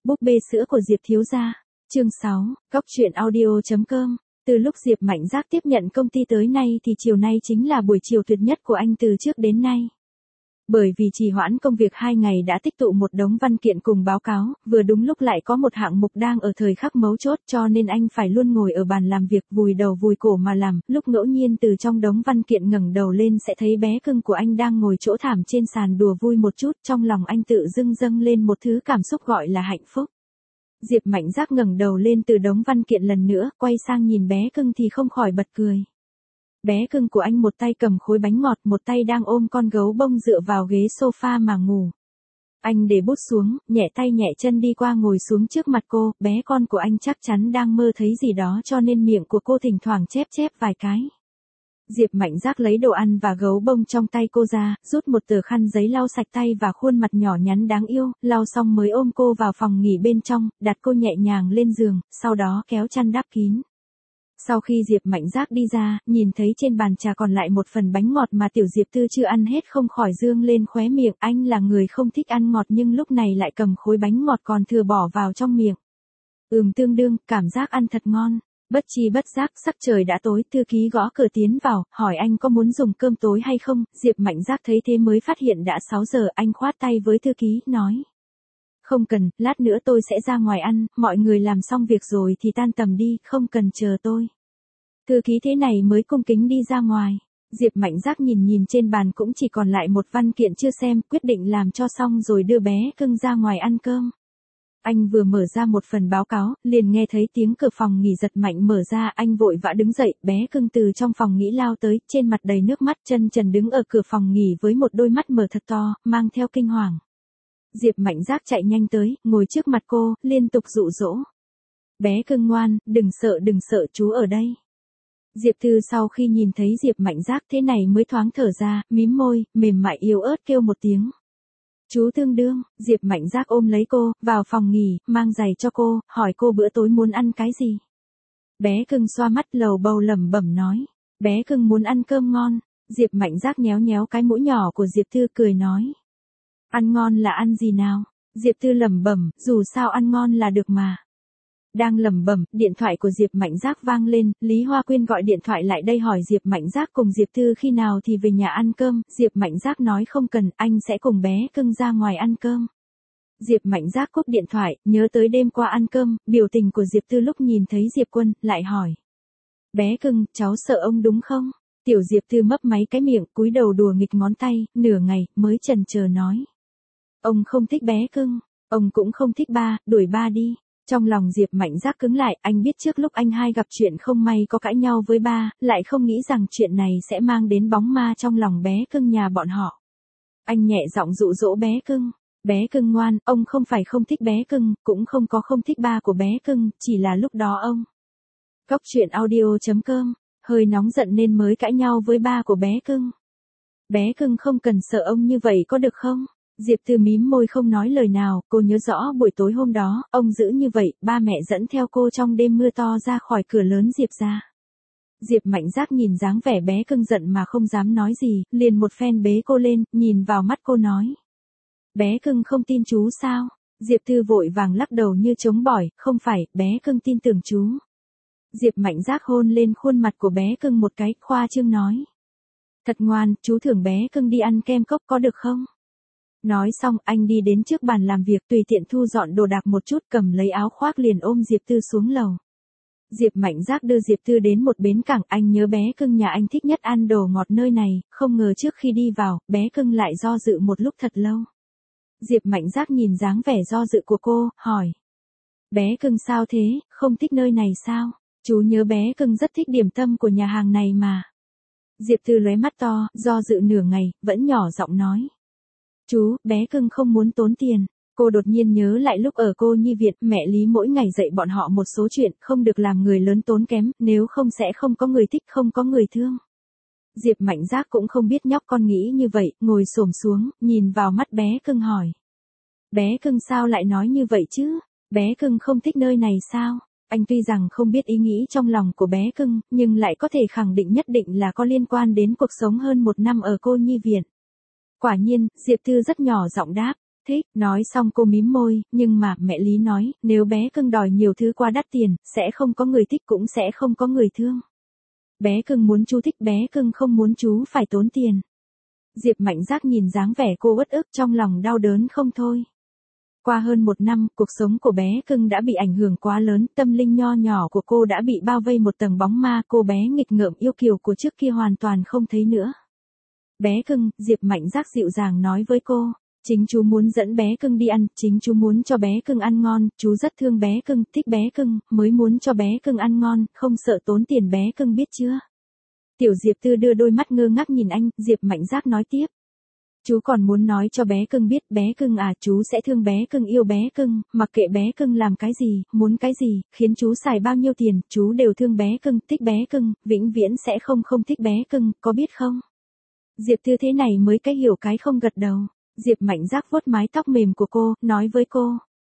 Búp bê sữa của Diệp thiếu gia. Chương 6, Cóc truyện audio.com. Từ lúc Diệp Mạnh Giác tiếp nhận công ty tới nay thì chiều nay chính là buổi chiều tuyệt nhất của anh từ trước đến nay. Bởi vì trì hoãn công việc 2 ngày đã tích tụ một đống văn kiện cùng báo cáo, vừa đúng lúc lại có một hạng mục đang ở thời khắc mấu chốt cho nên anh phải luôn ngồi ở bàn làm việc vùi đầu vùi cổ mà làm, lúc ngẫu nhiên từ trong đống văn kiện ngẩng đầu lên sẽ thấy bé cưng của anh đang ngồi chỗ thảm trên sàn đùa vui một chút, trong lòng anh tự dưng dâng lên một thứ cảm xúc gọi là hạnh phúc. Diệp Mạnh Giác ngẩng đầu lên từ đống văn kiện lần nữa, quay sang nhìn bé cưng thì không khỏi bật cười. Bé cưng của anh một tay cầm khối bánh ngọt, một tay đang ôm con gấu bông dựa vào ghế sofa mà ngủ. Anh để bút xuống, nhẹ tay nhẹ chân đi qua ngồi xuống trước mặt cô, bé con của anh chắc chắn đang mơ thấy gì đó cho nên miệng của cô thỉnh thoảng chép vài cái. Diệp Mạnh Giác lấy đồ ăn và gấu bông trong tay cô ra, rút một tờ khăn giấy lau sạch tay và khuôn mặt nhỏ nhắn đáng yêu, lau xong mới ôm cô vào phòng nghỉ bên trong, đặt cô nhẹ nhàng lên giường, sau đó kéo chăn đắp kín. Sau khi Diệp Mạnh Giác đi ra, nhìn thấy trên bàn trà còn lại một phần bánh ngọt mà Tiểu Diệp Tư chưa ăn hết không khỏi dương lên khóe miệng, anh là người không thích ăn ngọt nhưng lúc này lại cầm khối bánh ngọt còn thừa bỏ vào trong miệng. Tương đương, cảm giác ăn thật ngon. Bất chi bất giác, sắc trời đã tối, thư ký gõ cửa tiến vào, hỏi anh có muốn dùng cơm tối hay không, Diệp Mạnh Giác thấy thế mới phát hiện đã 6 giờ, anh khoát tay với thư ký, nói. Không cần, lát nữa tôi sẽ ra ngoài ăn, mọi người làm xong việc rồi thì tan tầm đi, không cần chờ tôi. Thư ký thế này mới cung kính đi ra ngoài. Diệp Mạnh Giác nhìn trên bàn cũng chỉ còn lại một văn kiện chưa xem, quyết định làm cho xong rồi đưa bé cưng ra ngoài ăn cơm. Anh vừa mở ra một phần báo cáo, liền nghe thấy tiếng cửa phòng nghỉ giật mạnh mở ra, anh vội vã đứng dậy, bé cưng từ trong phòng nghỉ lao tới, trên mặt đầy nước mắt, chân trần đứng ở cửa phòng nghỉ với một đôi mắt mở thật to, mang theo kinh hoàng. Diệp Mạnh Giác chạy nhanh tới, ngồi trước mặt cô, liên tục dụ dỗ. Bé cưng ngoan, đừng sợ, chú ở đây. Diệp Thư sau khi nhìn thấy Diệp Mạnh Giác thế này mới thoáng thở ra, mím môi, mềm mại yếu ớt kêu một tiếng. Chú tương đương, Diệp Mạnh Giác ôm lấy cô, vào phòng nghỉ, mang giày cho cô, hỏi cô bữa tối muốn ăn cái gì. Bé cưng xoa mắt lầu bầu lẩm bẩm nói, bé cưng muốn ăn cơm ngon. Diệp Mạnh Giác nhéo cái mũi nhỏ của Diệp Thư cười nói. Ăn ngon là ăn gì nào? Diệp Thư lẩm bẩm, dù sao ăn ngon là được mà. Đang lẩm bẩm, điện thoại của Diệp Mạnh Giác vang lên, Lý Hoa Quyên gọi điện thoại lại đây hỏi Diệp Mạnh Giác cùng Diệp Thư khi nào thì về nhà ăn cơm, Diệp Mạnh Giác nói không cần, anh sẽ cùng bé cưng ra ngoài ăn cơm. Diệp Mạnh Giác cúp điện thoại, nhớ tới đêm qua ăn cơm, biểu tình của Diệp Thư lúc nhìn thấy Diệp Quân, lại hỏi. Bé cưng, cháu sợ ông đúng không? Tiểu Diệp Thư mấp máy cái miệng, cúi đầu đùa nghịch ngón tay, nửa ngày, mới chần chờ nói. Ông không thích bé cưng, ông cũng không thích ba, đuổi ba đi. Trong lòng Diệp Mạnh Giác cứng lại, anh biết trước lúc anh hai gặp chuyện không may có cãi nhau với ba, lại không nghĩ rằng chuyện này sẽ mang đến bóng ma trong lòng bé cưng nhà bọn họ. Anh nhẹ giọng dụ dỗ bé cưng ngoan, ông không phải không thích bé cưng, cũng không có không thích ba của bé cưng, chỉ là lúc đó ông. Cóc truyện audio.com, hơi nóng giận nên mới cãi nhau với ba của bé cưng. Bé cưng không cần sợ ông như vậy có được không? Diệp Thư mím môi không nói lời nào, cô nhớ rõ buổi tối hôm đó, ông giữ như vậy, ba mẹ dẫn theo cô trong đêm mưa to ra khỏi cửa lớn Diệp ra. Diệp Mạnh Giác nhìn dáng vẻ bé cưng giận mà không dám nói gì, liền một phen bế cô lên, nhìn vào mắt cô nói. Bé cưng không tin chú sao? Diệp Thư vội vàng lắc đầu như chống bỏi, không phải, bé cưng tin tưởng chú. Diệp Mạnh Giác hôn lên khuôn mặt của bé cưng một cái, khoa trương nói. Thật ngoan, chú thưởng bé cưng đi ăn kem cốc có được không? Nói xong, anh đi đến trước bàn làm việc tùy tiện thu dọn đồ đạc một chút, cầm lấy áo khoác liền ôm Diệp Thư xuống lầu. Diệp Mạnh Giác đưa Diệp Thư đến một bến cảng, anh nhớ bé cưng nhà anh thích nhất ăn đồ ngọt nơi này, không ngờ trước khi đi vào, bé cưng lại do dự một lúc thật lâu. Diệp Mạnh Giác nhìn dáng vẻ do dự của cô, hỏi. Bé cưng sao thế, không thích nơi này sao? Chú nhớ bé cưng rất thích điểm tâm của nhà hàng này mà. Diệp Thư lóe mắt to, do dự nửa ngày, vẫn nhỏ giọng nói. Chú, bé cưng không muốn tốn tiền. Cô đột nhiên nhớ lại lúc ở cô nhi viện, mẹ Lý mỗi ngày dạy bọn họ một số chuyện, không được làm người lớn tốn kém, nếu không sẽ không có người thích, không có người thương. Diệp Mạnh Giác cũng không biết nhóc con nghĩ như vậy, ngồi xổm xuống, nhìn vào mắt bé cưng hỏi. Bé cưng sao lại nói như vậy chứ? Bé cưng không thích nơi này sao? Anh tuy rằng không biết ý nghĩ trong lòng của bé cưng, nhưng lại có thể khẳng định nhất định là có liên quan đến cuộc sống hơn 1 năm ở cô nhi viện. Quả nhiên, Diệp Thư rất nhỏ giọng đáp, Thích, nói xong cô mím môi, nhưng mà mẹ Lý nói, nếu bé cưng đòi nhiều thứ quá đắt tiền, sẽ không có người thích cũng sẽ không có người thương. Bé cưng muốn chú thích, bé cưng không muốn chú phải tốn tiền. Diệp Mạnh Giác nhìn dáng vẻ cô uất ức trong lòng đau đớn không thôi. Qua hơn 1 năm, cuộc sống của bé cưng đã bị ảnh hưởng quá lớn, tâm linh nho nhỏ của cô đã bị bao vây một tầng bóng ma, cô bé nghịch ngợm yêu kiều của trước kia hoàn toàn không thấy nữa. Bé cưng, Diệp Mạnh Giác dịu dàng nói với cô, chính chú muốn dẫn bé cưng đi ăn, chính chú muốn cho bé cưng ăn ngon, chú rất thương bé cưng, thích bé cưng, mới muốn cho bé cưng ăn ngon, không sợ tốn tiền bé cưng biết chưa. Tiểu Diệp Tư đưa đôi mắt ngơ ngác nhìn anh, Diệp Mạnh Giác nói tiếp. Chú còn muốn nói cho bé cưng biết, bé cưng à, chú sẽ thương bé cưng, yêu bé cưng, mặc kệ bé cưng làm cái gì, muốn cái gì, khiến chú xài bao nhiêu tiền, chú đều thương bé cưng, thích bé cưng, vĩnh viễn sẽ không thích bé cưng, có biết không? Diệp Tư thế này mới cái hiểu cái không gật đầu. Diệp Mạnh Giác vuốt mái tóc mềm của cô, nói với cô.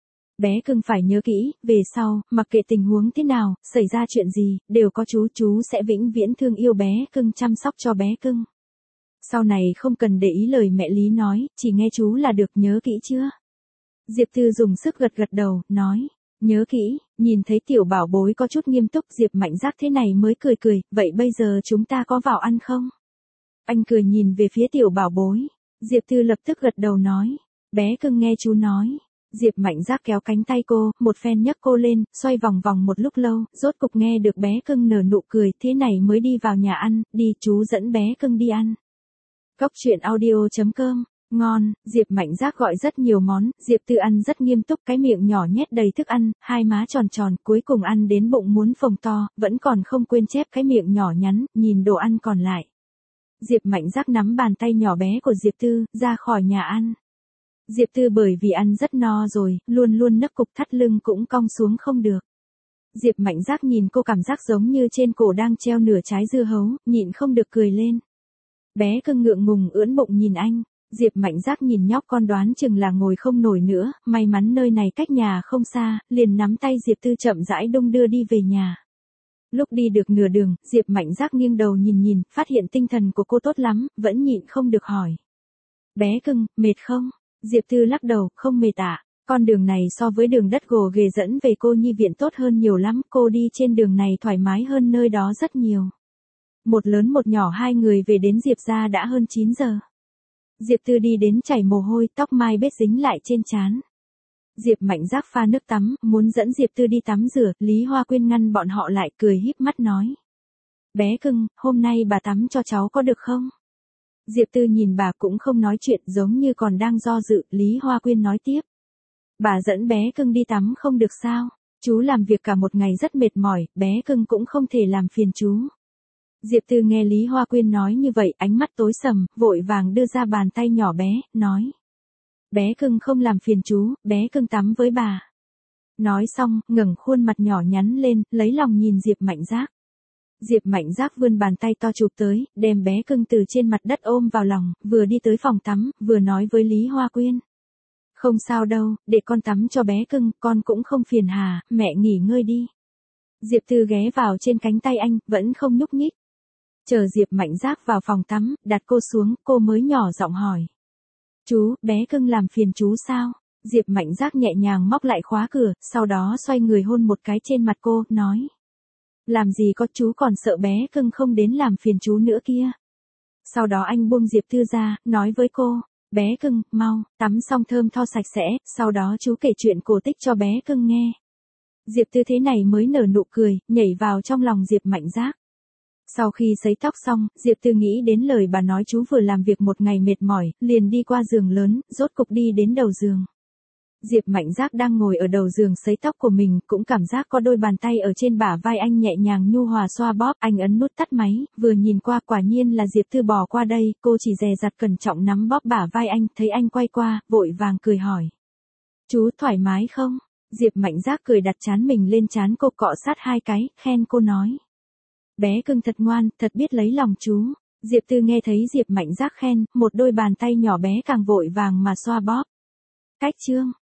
Bé cưng phải nhớ kỹ, về sau, mặc kệ tình huống thế nào, xảy ra chuyện gì, đều có chú sẽ vĩnh viễn thương yêu bé cưng, chăm sóc cho bé cưng. Sau này không cần để ý lời mẹ Lý nói, chỉ nghe chú là được, nhớ kỹ chưa? Diệp Tư dùng sức gật đầu, nói, nhớ kỹ, nhìn thấy tiểu bảo bối có chút nghiêm túc, Diệp Mạnh Giác thế này mới cười, vậy bây giờ chúng ta có vào ăn không? Anh cười nhìn về phía tiểu bảo bối. Diệp Tư lập tức gật đầu nói, bé cưng nghe chú nói. Diệp Mạnh Giác kéo cánh tay cô, một phen nhấc cô lên, xoay vòng vòng một lúc lâu, rốt cục nghe được bé cưng nở nụ cười, thế này mới đi vào nhà ăn, đi chú dẫn bé cưng đi ăn. Cóc truyện audio.com, ngon, Diệp Mạnh Giác gọi rất nhiều món, Diệp Tư ăn rất nghiêm túc, cái miệng nhỏ nhét đầy thức ăn, hai má tròn tròn, cuối cùng ăn đến bụng muốn phồng to, vẫn còn không quên chép cái miệng nhỏ nhắn, nhìn đồ ăn còn lại. Diệp Mạnh Giác nắm bàn tay nhỏ bé của Diệp Tư, ra khỏi nhà ăn. Diệp Tư bởi vì ăn rất no rồi, luôn nấc cục, thắt lưng cũng cong xuống không được. Diệp Mạnh Giác nhìn cô cảm giác giống như trên cổ đang treo nửa trái dưa hấu, nhịn không được cười lên. Bé cưng ngượng ngùng ưỡn bụng nhìn anh. Diệp Mạnh Giác nhìn nhóc con đoán chừng là ngồi không nổi nữa, may mắn nơi này cách nhà không xa, liền nắm tay Diệp Tư chậm rãi đung đưa đi về nhà. Lúc đi được nửa đường, Diệp Mạnh Giác nghiêng đầu nhìn, phát hiện tinh thần của cô tốt lắm, vẫn nhịn không được hỏi. Bé cưng, mệt không? Diệp Tư lắc đầu, không mệt ạ. Con đường này so với đường đất gồ ghề dẫn về cô nhi viện tốt hơn nhiều lắm, cô đi trên đường này thoải mái hơn nơi đó rất nhiều. Một lớn một nhỏ hai người về đến Diệp gia đã hơn 9 giờ. Diệp Tư đi đến chảy mồ hôi, tóc mai bết dính lại trên trán. Diệp Mạnh Giác pha nước tắm, muốn dẫn Diệp Tư đi tắm rửa, Lý Hoa Quyên ngăn bọn họ lại, cười híp mắt nói. Bé cưng, hôm nay bà tắm cho cháu có được không? Diệp Tư nhìn bà cũng không nói chuyện, giống như còn đang do dự, Lý Hoa Quyên nói tiếp. Bà dẫn bé cưng đi tắm không được sao? Chú làm việc cả một ngày rất mệt mỏi, bé cưng cũng không thể làm phiền chú. Diệp Tư nghe Lý Hoa Quyên nói như vậy, ánh mắt tối sầm, vội vàng đưa ra bàn tay nhỏ bé, nói. Bé cưng không làm phiền chú, bé cưng tắm với bà. Nói xong, ngẩng khuôn mặt nhỏ nhắn lên, lấy lòng nhìn Diệp Mạnh Giác. Diệp Mạnh Giác vươn bàn tay to chụp tới, đem bé cưng từ trên mặt đất ôm vào lòng, vừa đi tới phòng tắm, vừa nói với Lý Hoa Quyên. Không sao đâu, để con tắm cho bé cưng, con cũng không phiền hà, mẹ nghỉ ngơi đi. Diệp Tư ghé vào trên cánh tay anh, vẫn không nhúc nhích. Chờ Diệp Mạnh Giác vào phòng tắm, đặt cô xuống, cô mới nhỏ giọng hỏi. Chú, bé cưng làm phiền chú sao? Diệp Mạnh Giác nhẹ nhàng móc lại khóa cửa, sau đó xoay người hôn một cái trên mặt cô, nói. Làm gì có, chú còn sợ bé cưng không đến làm phiền chú nữa kia. Sau đó anh buông Diệp Tư ra, nói với cô. Bé cưng, mau, tắm xong thơm tho sạch sẽ, sau đó chú kể chuyện cổ tích cho bé cưng nghe. Diệp Tư thế này mới nở nụ cười, nhảy vào trong lòng Diệp Mạnh Giác. Sau khi sấy tóc xong, Diệp Tư nghĩ đến lời bà nói chú vừa làm việc một ngày mệt mỏi, liền đi qua giường lớn, rốt cục đi đến đầu giường. Diệp Mạnh Giác đang ngồi ở đầu giường sấy tóc của mình, cũng cảm giác có đôi bàn tay ở trên bả vai anh nhẹ nhàng nhu hòa xoa bóp, anh ấn nút tắt máy, vừa nhìn qua quả nhiên là Diệp Tư bò qua đây, cô chỉ dè dặt cẩn trọng nắm bóp bả vai anh, thấy anh quay qua, vội vàng cười hỏi. Chú thoải mái không? Diệp Mạnh Giác cười đặt trán mình lên trán cô, cọ sát hai cái, khen cô nói. Bé cưng thật ngoan, thật biết lấy lòng chú. Diệp Tư nghe thấy Diệp Mạnh Giác khen, một đôi bàn tay nhỏ bé càng vội vàng mà xoa bóp. Cách chương